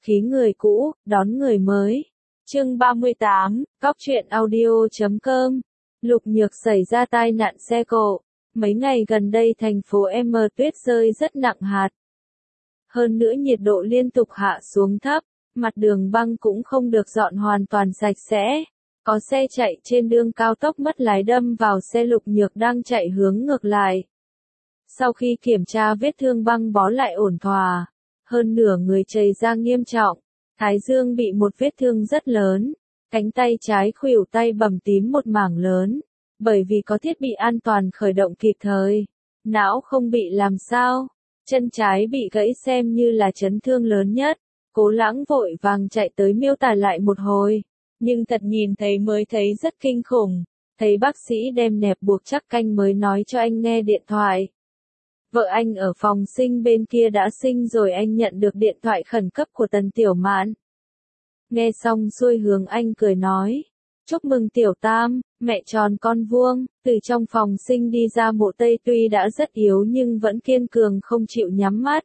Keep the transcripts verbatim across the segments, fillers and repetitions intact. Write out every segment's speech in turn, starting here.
khí người cũ, đón người mới. Chương ba mươi tám, Cóc truyện audio chấm com. Lục Nhược xảy ra tai nạn xe cộ. Mấy ngày gần đây thành phố M tuyết rơi rất nặng hạt. Hơn nữa nhiệt độ liên tục hạ xuống thấp, mặt đường băng cũng không được dọn hoàn toàn sạch sẽ. Có xe chạy trên đường cao tốc mất lái đâm vào xe Lục Nhược đang chạy hướng ngược lại. Sau khi kiểm tra vết thương băng bó lại ổn thỏa, hơn nửa người chảy ra nghiêm trọng, thái dương bị một vết thương rất lớn, cánh tay trái khuỷu tay bầm tím một mảng lớn, bởi vì có thiết bị an toàn khởi động kịp thời, não không bị làm sao, chân trái bị gãy xem như là chấn thương lớn nhất. Cố Lãng vội vàng chạy tới miêu tả lại một hồi, nhưng thật nhìn thấy mới thấy rất kinh khủng, thấy bác sĩ đem nẹp buộc chắc canh mới nói cho anh nghe điện thoại. Vợ anh ở phòng sinh bên kia đã sinh rồi, anh nhận được điện thoại khẩn cấp của Tần Tiểu Mạn. Nghe xong xuôi hướng anh cười nói, chúc mừng Tiểu Tam, mẹ tròn con vuông. Từ trong phòng sinh đi ra Mộ Tây tuy đã rất yếu nhưng vẫn kiên cường không chịu nhắm mắt.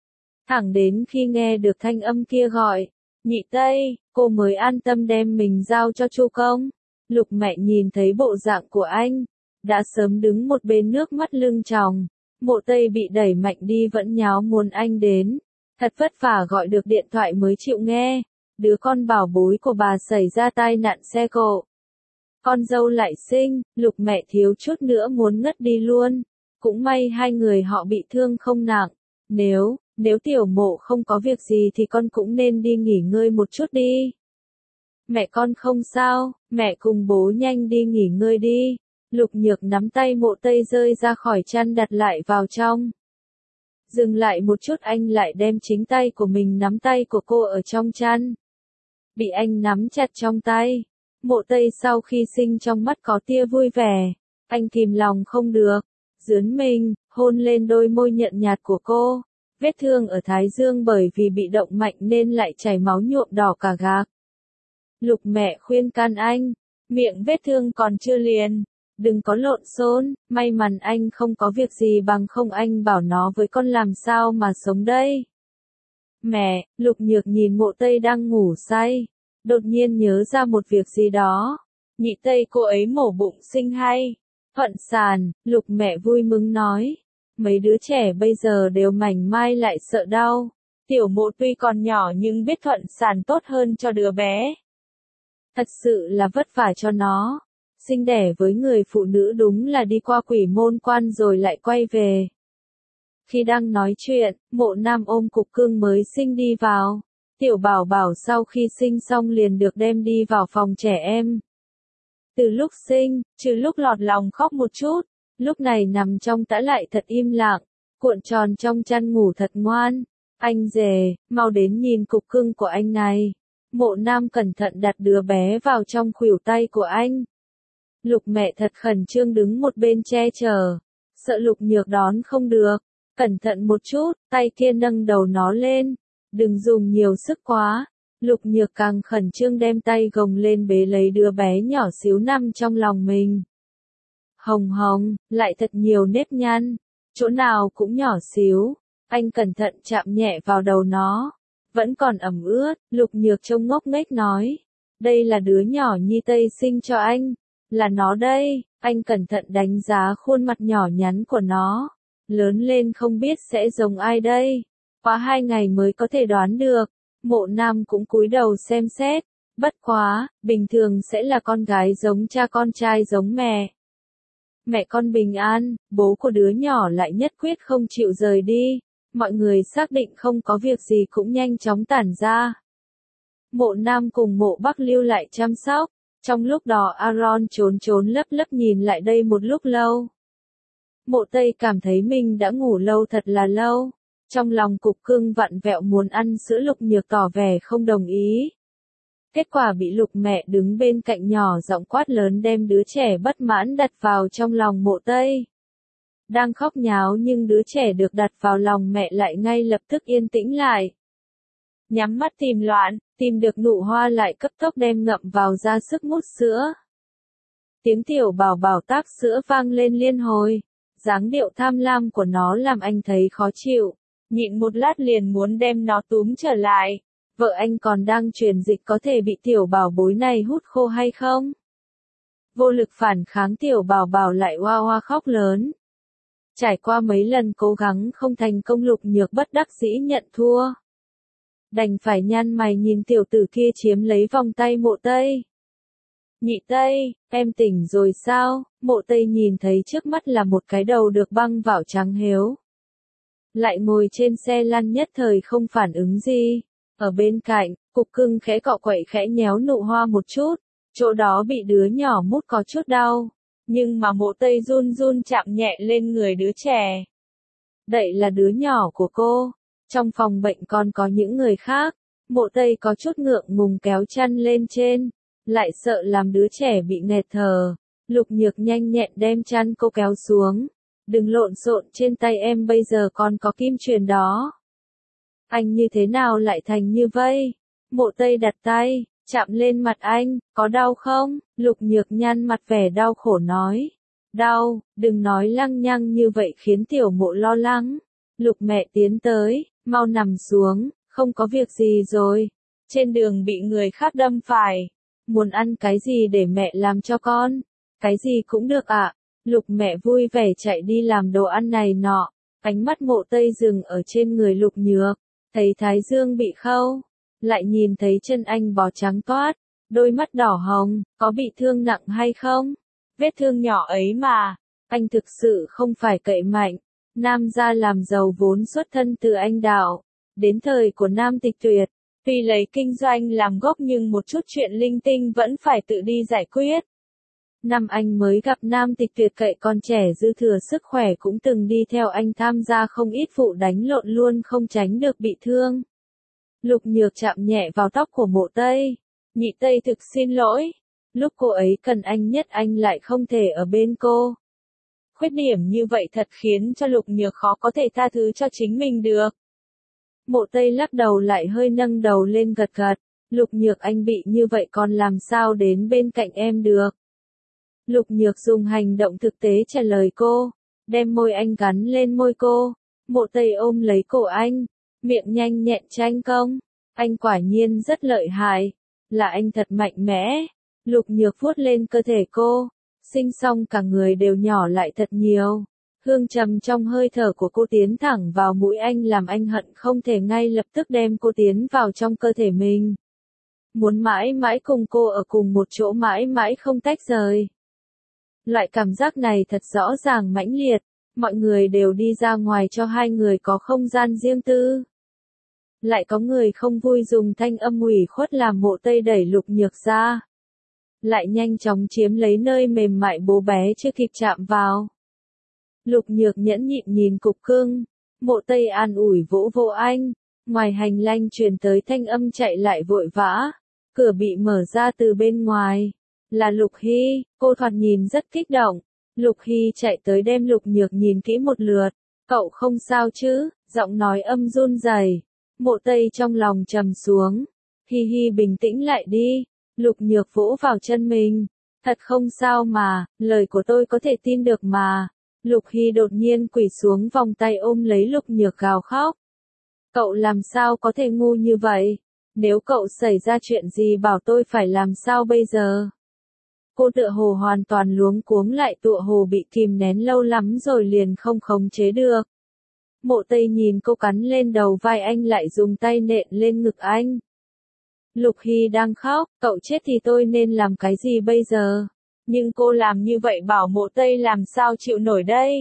Thẳng đến khi nghe được thanh âm kia gọi, nhị Tây, cô mới an tâm đem mình giao cho Chu Công. Lục mẹ nhìn thấy bộ dạng của anh, đã sớm đứng một bên nước mắt lưng tròng. Mộ Tây bị đẩy mạnh đi vẫn nháo muốn anh đến, thật vất vả gọi được điện thoại mới chịu nghe, đứa con bảo bối của bà xảy ra tai nạn xe cộ. Con dâu lại sinh, Lục mẹ thiếu chút nữa muốn ngất đi luôn, cũng may hai người họ bị thương không nặng, nếu, nếu Tiểu Mộ không có việc gì thì con cũng nên đi nghỉ ngơi một chút đi. Mẹ con không sao, mẹ cùng bố nhanh đi nghỉ ngơi đi. Lục Nhược nắm tay Mộ Tây rơi ra khỏi chăn đặt lại vào trong. Dừng lại một chút anh lại đem chính tay của mình nắm tay của cô ở trong chăn. Bị anh nắm chặt trong tay. Mộ Tây sau khi sinh trong mắt có tia vui vẻ. Anh kìm lòng không được. Dướn mình, hôn lên đôi môi nhận nhạt của cô. Vết thương ở thái dương bởi vì bị động mạnh nên lại chảy máu nhuộm đỏ cả gạc. Lục mẹ khuyên can anh. Miệng vết thương còn chưa liền. Đừng có lộn xộn, may mắn anh không có việc gì bằng không anh bảo nó với con làm sao mà sống đây. Mẹ, Lục Nhược nhìn Mộ Tây đang ngủ say, đột nhiên nhớ ra một việc gì đó. Nhị Tây cô ấy mổ bụng sinh hay? Thuận sản, Lục mẹ vui mừng nói. Mấy đứa trẻ bây giờ đều mảnh mai lại sợ đau. Tiểu Mộ tuy còn nhỏ nhưng biết thuận sản tốt hơn cho đứa bé. Thật sự là vất vả cho nó. Sinh đẻ với người phụ nữ đúng là đi qua quỷ môn quan rồi lại quay về. Khi đang nói chuyện, Mộ Nam ôm cục cưng mới sinh đi vào. Tiểu Bảo Bảo sau khi sinh xong liền được đem đi vào phòng trẻ em. Từ lúc sinh, trừ lúc lọt lòng khóc một chút, lúc này nằm trong tã lại thật im lặng, cuộn tròn trong chăn ngủ thật ngoan. Anh rể, mau đến nhìn cục cưng của anh này. Mộ Nam cẩn thận đặt đứa bé vào trong khuỷu tay của anh. Lục mẹ thật khẩn trương đứng một bên che chở, sợ Lục Nhược đón không được, cẩn thận một chút, tay kia nâng đầu nó lên, đừng dùng nhiều sức quá. Lục Nhược càng khẩn trương đem tay gồng lên bế lấy đứa bé nhỏ xíu nằm trong lòng mình. Hồng hồng, lại thật nhiều nếp nhăn, chỗ nào cũng nhỏ xíu, anh cẩn thận chạm nhẹ vào đầu nó, vẫn còn ẩm ướt. Lục Nhược trông ngốc nghếch nói, đây là đứa nhỏ Nhi Tây sinh cho anh. Là nó đây, anh cẩn thận đánh giá khuôn mặt nhỏ nhắn của nó. Lớn lên không biết sẽ giống ai đây. Qua hai ngày mới có thể đoán được. Mộ Nam cũng cúi đầu xem xét. Bất quá, bình thường sẽ là con gái giống cha con trai giống mẹ. Mẹ con bình an, bố của đứa nhỏ lại nhất quyết không chịu rời đi. Mọi người xác định không có việc gì cũng nhanh chóng tản ra. Mộ Nam cùng Mộ Bắc lưu lại chăm sóc. Trong lúc đó Aaron trốn trốn lấp lấp nhìn lại đây một lúc lâu. Mộ Tây cảm thấy mình đã ngủ lâu thật là lâu. Trong lòng cục cưng vặn vẹo muốn ăn sữa. Lục Nhược tỏ vẻ không đồng ý. Kết quả bị Lục mẹ đứng bên cạnh nhỏ giọng quát lớn đem đứa trẻ bất mãn đặt vào trong lòng Mộ Tây. Đang khóc nháo nhưng đứa trẻ được đặt vào lòng mẹ lại ngay lập tức yên tĩnh lại. Nhắm mắt tìm loạn, tìm được nụ hoa lại cấp tốc đem ngậm vào ra sức mút sữa. Tiếng Tiểu Bảo Bảo tác sữa vang lên liên hồi, dáng điệu tham lam của nó làm anh thấy khó chịu, nhịn một lát liền muốn đem nó túm trở lại, vợ anh còn đang truyền dịch có thể bị tiểu bảo bối này hút khô hay không? Vô lực phản kháng tiểu bảo bảo lại oa oa khóc lớn. Trải qua mấy lần cố gắng không thành công Lục Nhược bất đắc dĩ nhận thua. Đành phải nhăn mày nhìn tiểu tử kia chiếm lấy vòng tay Mộ Tây. Nhị Tây, em tỉnh rồi sao? Mộ Tây nhìn thấy trước mắt là một cái đầu được băng vào trắng héo. Lại ngồi trên xe lăn nhất thời không phản ứng gì. Ở bên cạnh, Cục Cưng khẽ cọ quậy khẽ nhéo Nụ Hoa một chút. Chỗ đó bị đứa nhỏ mút có chút đau. Nhưng mà Mộ Tây run run chạm nhẹ lên người đứa trẻ. Đậy là đứa nhỏ của cô. Trong phòng bệnh còn có những người khác. Mộ Tây có chút ngượng ngùng kéo chăn lên trên. Lại sợ làm đứa trẻ bị nghẹt thở. Lục Nhược nhanh nhẹn đem chăn cô kéo xuống. Đừng lộn xộn trên tay em bây giờ còn có kim truyền đó. Anh như thế nào lại thành như vây? Mộ Tây đặt tay, chạm lên mặt anh, có đau không? Lục Nhược nhăn mặt vẻ đau khổ nói. Đau, đừng nói lăng nhăng như vậy khiến tiểu Mộ lo lắng. Lục mẹ tiến tới, mau nằm xuống, không có việc gì rồi. Trên đường bị người khác đâm phải. Muốn ăn cái gì để mẹ làm cho con? Cái gì cũng được ạ. À? Lục mẹ vui vẻ chạy đi làm đồ ăn này nọ. Ánh mắt Mộ Tây dừng ở trên người Lục Nhược. Thấy thái dương bị khâu. Lại nhìn thấy chân anh bó trắng toát. Đôi mắt đỏ hồng, có bị thương nặng hay không? Vết thương nhỏ ấy mà. Anh thực sự không phải cậy mạnh. Nam gia làm giàu vốn xuất thân từ anh đạo. Đến thời của Nam Tịch Tuyệt. Tuy lấy kinh doanh làm gốc nhưng một chút chuyện linh tinh vẫn phải tự đi giải quyết. Năm anh mới gặp Nam Tịch Tuyệt cậy con trẻ dư thừa sức khỏe cũng từng đi theo anh tham gia không ít vụ đánh lộn luôn không tránh được bị thương. Lục Nhược chạm nhẹ vào tóc của Mộ Tây. Nhị Tây thực xin lỗi. Lúc cô ấy cần anh nhất anh lại không thể ở bên cô. Khuyết điểm như vậy thật khiến cho Lục Nhược khó có thể tha thứ cho chính mình được. Mộ Tây lắc đầu lại hơi nâng đầu lên gật gật. Lục Nhược anh bị như vậy còn làm sao đến bên cạnh em được. Lục Nhược dùng hành động thực tế trả lời cô. Đem môi anh gắn lên môi cô. Mộ Tây ôm lấy cổ anh. Miệng nhanh nhẹn tranh công. Anh quả nhiên rất lợi hại. Là anh thật mạnh mẽ. Lục Nhược vuốt lên cơ thể cô. Sinh xong cả người đều nhỏ lại thật nhiều. Hương trầm trong hơi thở của cô tiến thẳng vào mũi anh làm anh hận không thể ngay lập tức đem cô tiến vào trong cơ thể mình. Muốn mãi mãi cùng cô ở cùng một chỗ mãi mãi không tách rời. Loại cảm giác này thật rõ ràng mãnh liệt. Mọi người đều đi ra ngoài cho hai người có không gian riêng tư. Lại có người không vui dùng thanh âm ủy khuất làm Mộ Tây đẩy Lục Nhược ra. Lại nhanh chóng chiếm lấy nơi mềm mại bố bé chưa kịp chạm vào. Lục Nhược nhẫn nhịn nhìn Cục Cưng. Mộ Tây an ủi vỗ vỗ anh. Ngoài hành lang truyền tới thanh âm chạy lại vội vã. Cửa bị mở ra từ bên ngoài. Là Lục Hy, cô thoạt nhìn rất kích động. Lục Hy chạy tới đem Lục Nhược nhìn kỹ một lượt. Cậu không sao chứ? Giọng nói âm run rẩy. Mộ Tây trong lòng trầm xuống. Hi hi bình tĩnh lại đi. Lục Nhược vỗ vào chân mình. Thật không sao mà, lời của tôi có thể tin được mà. Lục Hy đột nhiên quỳ xuống vòng tay ôm lấy Lục Nhược gào khóc. Cậu làm sao có thể ngu như vậy? Nếu cậu xảy ra chuyện gì bảo tôi phải làm sao bây giờ? Cô tựa hồ hoàn toàn luống cuống lại tựa hồ bị kìm nén lâu lắm rồi liền không khống chế được. Mộ Tây nhìn cô cắn lên đầu vai anh lại dùng tay nện lên ngực anh. Lục Hy đang khóc, cậu chết thì tôi nên làm cái gì bây giờ? Nhưng cô làm như vậy bảo Mộ Tây làm sao chịu nổi đây?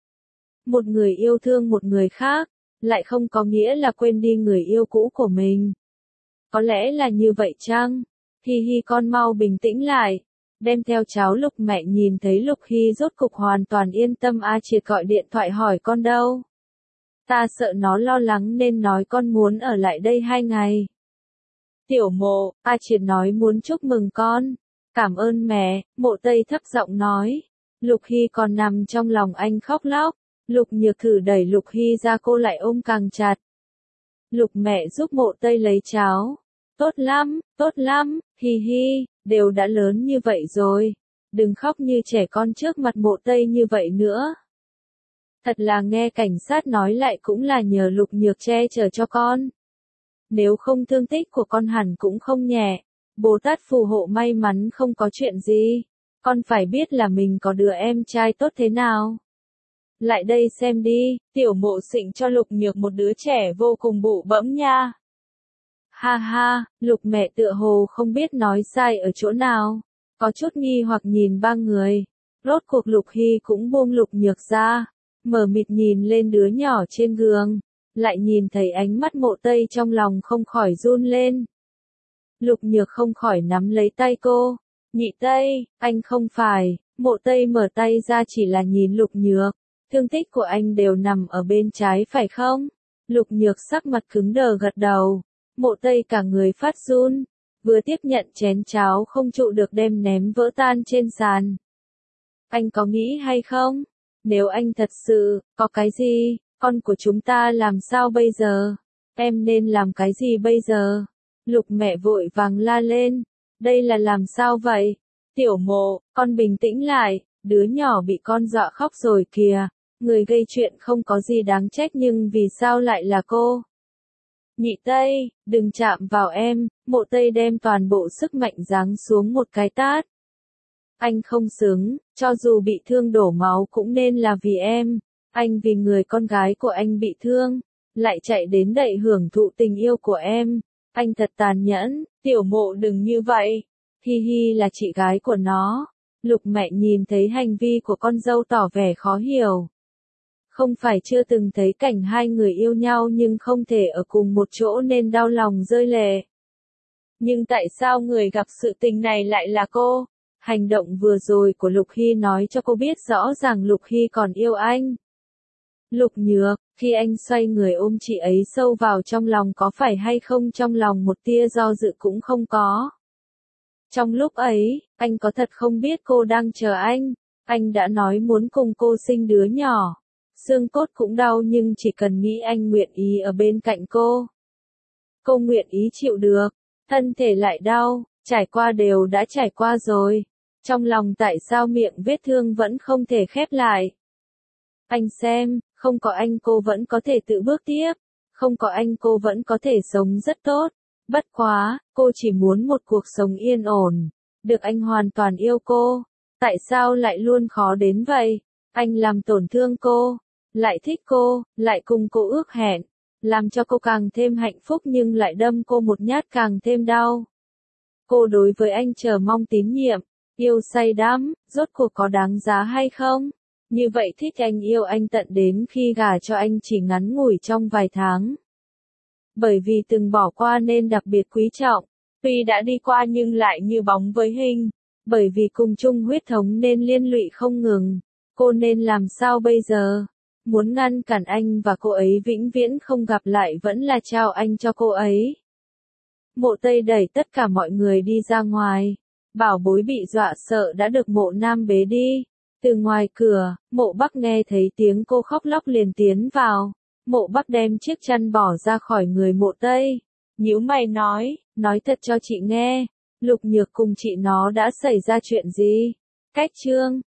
Một người yêu thương một người khác, lại không có nghĩa là quên đi người yêu cũ của mình. Có lẽ là như vậy chăng? Hi hi con mau bình tĩnh lại. Đem theo cháu Lục mẹ nhìn thấy Lục Hy rốt cục hoàn toàn yên tâm A Triệt gọi điện thoại hỏi con đâu. Ta sợ nó lo lắng nên nói con muốn ở lại đây hai ngày. Tiểu Mộ, A Triệt nói muốn chúc mừng con. Cảm ơn mẹ, Mộ Tây thấp giọng nói. Lục Hy còn nằm trong lòng anh khóc lóc. Lục Nhược thử đẩy Lục Hy ra cô lại ôm càng chặt. Lục mẹ giúp Mộ Tây lấy cháo. Tốt lắm, tốt lắm, hi hi, đều đã lớn như vậy rồi. Đừng khóc như trẻ con trước mặt Mộ Tây như vậy nữa. Thật là nghe cảnh sát nói lại cũng là nhờ Lục Nhược che chở cho con. Nếu không thương tích của con hẳn cũng không nhẹ. Bồ Tát phù hộ may mắn không có chuyện gì. Con phải biết là mình có đứa em trai tốt thế nào. Lại đây xem đi, tiểu mộ xịnh cho Lục Nhược một đứa trẻ vô cùng bụ bẫm nha. Ha ha, Lục mẹ tựa hồ không biết nói sai ở chỗ nào. Có chút nghi hoặc nhìn ba người. Rốt cuộc Lục Hy cũng buông Lục Nhược ra. Mở mịt nhìn lên đứa nhỏ trên giường. Lại nhìn thấy ánh mắt Mộ Tây trong lòng không khỏi run lên. Lục Nhược không khỏi nắm lấy tay cô. Nhị Tây, anh không phải. Mộ Tây mở tay ra chỉ là nhìn Lục Nhược. Thương tích của anh đều nằm ở bên trái phải không? Lục Nhược sắc mặt cứng đờ gật đầu. Mộ Tây cả người phát run. Vừa tiếp nhận chén cháo không trụ được đem ném vỡ tan trên sàn. Anh có nghĩ hay không? Nếu anh thật sự, có cái gì, con của chúng ta làm sao bây giờ? Em nên làm cái gì bây giờ? Lục mẹ vội vàng la lên. Đây là làm sao vậy? Tiểu Mộ, con bình tĩnh lại, đứa nhỏ bị con dọa khóc rồi kìa. Người gây chuyện không có gì đáng trách nhưng vì sao lại là cô? Nhị Tây, đừng chạm vào em. Mộ Tây đem toàn bộ sức mạnh giáng xuống một cái tát. Anh không xứng, cho dù bị thương đổ máu cũng nên là vì em. Anh vì người con gái của anh bị thương, lại chạy đến đậy hưởng thụ tình yêu của em. Anh thật tàn nhẫn, Tiểu Mộ đừng như vậy. Hi Hi là chị gái của nó. Lục mẹ nhìn thấy hành vi của con dâu tỏ vẻ khó hiểu. Không phải chưa từng thấy cảnh hai người yêu nhau nhưng không thể ở cùng một chỗ nên đau lòng rơi lệ. Nhưng tại sao người gặp sự tình này lại là cô? Hành động vừa rồi của Lục Hy nói cho cô biết rõ ràng Lục Hy còn yêu anh. Lục Nhược, khi anh xoay người ôm chị ấy sâu vào trong lòng có phải hay không trong lòng một tia do dự cũng không có. Trong lúc ấy, anh có thật không biết cô đang chờ anh. Anh đã nói muốn cùng cô sinh đứa nhỏ. Xương cốt cũng đau nhưng chỉ cần nghĩ anh nguyện ý ở bên cạnh cô. Cô nguyện ý chịu được. Thân thể lại đau, trải qua đều đã trải qua rồi. Trong lòng tại sao miệng vết thương vẫn không thể khép lại. Anh xem, không có anh cô vẫn có thể tự bước tiếp. Không có anh cô vẫn có thể sống rất tốt. Bất quá, cô chỉ muốn một cuộc sống yên ổn. Được anh hoàn toàn yêu cô. Tại sao lại luôn khó đến vậy? Anh làm tổn thương cô. Lại thích cô, lại cùng cô ước hẹn. Làm cho cô càng thêm hạnh phúc nhưng lại đâm cô một nhát càng thêm đau. Cô đối với anh chờ mong tín nhiệm. Yêu say đắm, rốt cuộc có đáng giá hay không? Như vậy thích anh yêu anh tận đến khi gả cho anh chỉ ngắn ngủi trong vài tháng. Bởi vì từng bỏ qua nên đặc biệt quý trọng. Tuy đã đi qua nhưng lại như bóng với hình. Bởi vì cùng chung huyết thống nên liên lụy không ngừng. Cô nên làm sao bây giờ? Muốn ngăn cản anh và cô ấy vĩnh viễn không gặp lại vẫn là trao anh cho cô ấy. Mộ Tây đẩy tất cả mọi người đi ra ngoài. Bảo bối bị dọa sợ đã được Mộ Nam bế đi. Từ ngoài cửa, Mộ Bắc nghe thấy tiếng cô khóc lóc liền tiến vào. Mộ Bắc đem chiếc chăn bỏ ra khỏi người Mộ Tây. Nhíu mày nói, nói thật cho chị nghe. Lục Nhược cùng chị nó đã xảy ra chuyện gì? Cách chương